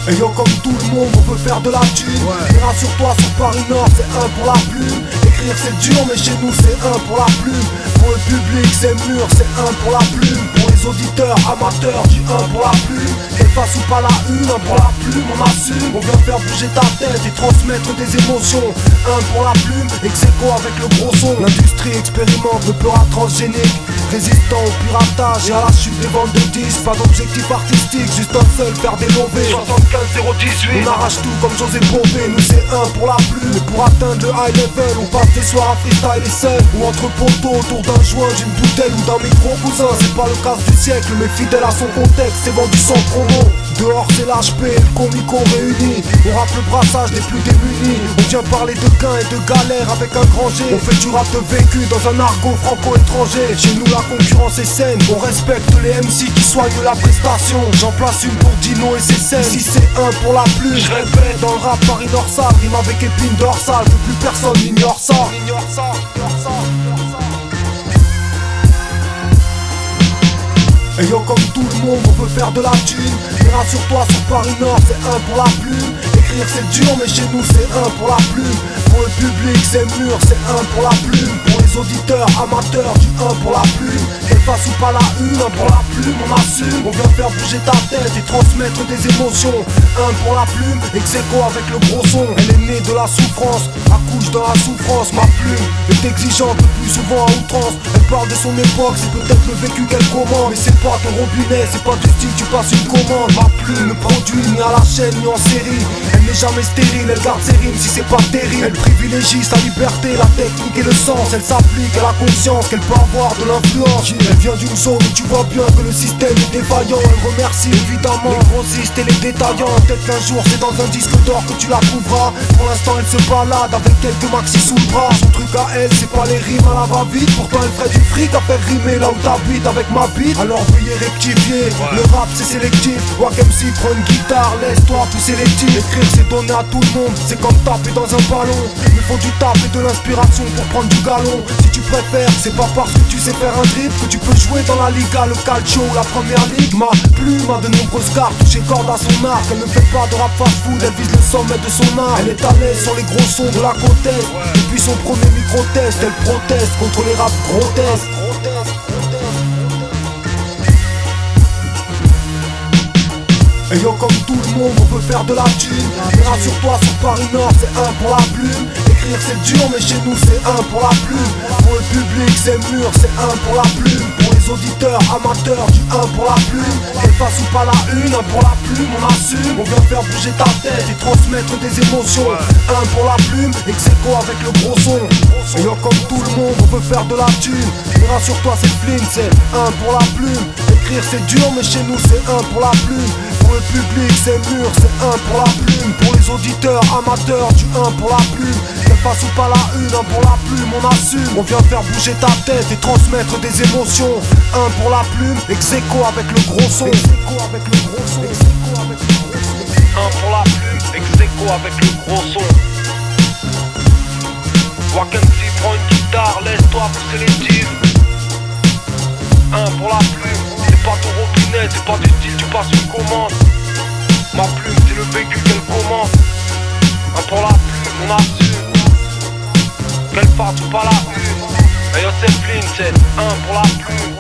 Et yo, comme tout le monde, on veut faire de la thune. Et rassure-toi, sur Paris Nord, c'est un pour la plume. Écrire c'est dur, mais chez nous c'est un pour la plume. Pour le public c'est mûr, c'est un pour la plume. Pour les auditeurs, amateurs, du un pour la plume. Efface ou pas la une, un pour la plume, on assume. On vient faire bouger ta tête et transmettre des émotions. Un pour la plume, ex-aequo avec le gros son. L'industrie expérimente le peur transgénique, résistant au piratage et à la chute des ventes de disques. Pas d'objectif artistique, juste un seul, faire des lovés. 75-018, on arrache tout comme José Bové. Nous c'est un pour la plume, et pour atteindre le high level, on passe des soirs à freestyle et seul. Ou entre poteaux, autour d'un joint, d'une bouteille ou d'un micro cousin. C'est pas le casse du siècle, mais fidèle à son contexte, c'est vendu sans promo. Dehors c'est l'HP et le comico réunis. On rappe le brassage des plus démunis. On vient parler de gains et de galères avec un grand G. On fait du rap de vécu dans un argot franco-étranger. Chez nous la concurrence est saine, on respecte les MC qui soignent la prestation. J'en place une pour Dino et ses scènes. Ici c'est un pour la plume. Je répète, dans le rap Paris Nord sale, rime avec épine dorsale, que plus personne n'ignore ça. Et yo, comme tout le monde, on veut faire de la thune. Et rassure-toi, sur Paris Nord, c'est un pour la plume. Écrire c'est dur, mais chez nous c'est un pour la plume. Pour le public c'est mûr, c'est un pour la plume. Pour les auditeurs, amateurs, du un pour la plume. Efface ou pas la une, un pour la plume, on assume. On vient faire bouger ta tête et transmettre des émotions. Un pour la plume, ex-aequo avec le gros son. Elle est née de la souffrance, accouche dans la souffrance. Ma plume est exigeante, le plus souvent à outrance. Elle parle de son époque, c'est peut-être le vécu qu'elle commande. Mais c'est pas ton robinet, c'est pas du style, tu passes une commande. Ma plume ne produit ni à la chaîne ni en série. Elle n'est jamais stérile, elle garde ses rimes si c'est pas terrible. Elle privilégie sa liberté, la technique et le sens. Elle s'applique à la conscience qu'elle peut avoir de l'influence. Elle vient d'une zone où tu vois bien que le système est défaillant. Elle remercie évidemment les grossistes et les détaillants. Peut-être qu'un jour c'est dans un disque d'or que tu la trouveras. Pour l'instant elle se balade avec quelques maxi sous le bras. Son truc à elle c'est pas les rimes à la va-vite. Pourtant elle ferait du fric à faire rimer là où t'habites avec ma bite. Alors veuillez rectifier, le rap c'est sélectif. Wack MC prend une guitare, laisse-toi pousser les tirs. Écrire c'est donner à tout le monde, c'est comme taper dans un ballon. Il faut du taf et de l'inspiration pour prendre du galon. Si tu préfères, c'est pas parce que tu sais faire un drip que tu peux jouer dans la Liga, le Calcio ou la Première Ligue. Ma plume a de nombreuses cartes, touché corde à son arc. Elle ne fait pas de rap fast food, elle vise le sommet de son art. Elle est à l'aise sur les gros sons de la côte est. Depuis son premier micro-test, elle proteste contre les raps grotesques. Et yo, comme tout le monde, on veut faire de la thune. Et rassure-toi, sur Paris Nord, c'est un pour la plume. Écrire c'est dur, mais chez nous c'est un pour la plume. Pour le public c'est mûr, c'est un pour la plume. Pour les auditeurs, amateurs, du un pour la plume. Efface ou pas la une, un pour la plume, on assume. On vient faire bouger ta tête et transmettre des émotions. Un pour la plume, ex-aequo avec le gros son. Et yo, comme tout le monde, on veut faire de la thune. Et rassure-toi, c'est Flynn, c'est un pour la plume. Écrire c'est dur, mais chez nous c'est un pour la plume. Pour le public c'est mûr, c'est un pour la plume. Pour les auditeurs, amateurs, du un pour la plume. Efface ou pas la une, un pour la plume, on assume. On vient faire bouger ta tête et transmettre des émotions. Un pour la plume, ex-aequo avec le gros son. Un pour la plume, ex-aequo avec le gros son. Wack MC prend une guitare, laisse-toi pousser les tirs. Un pour la plume, c'est pas ton robinet, c'est pas du style, tu passes une commande. Ma plume c'est le vécu qu'elle commande. Un pour la plume, on assume. Qu'elle fasse ou pas la une. Et yo c'est Flynn, c'est un pour la plume.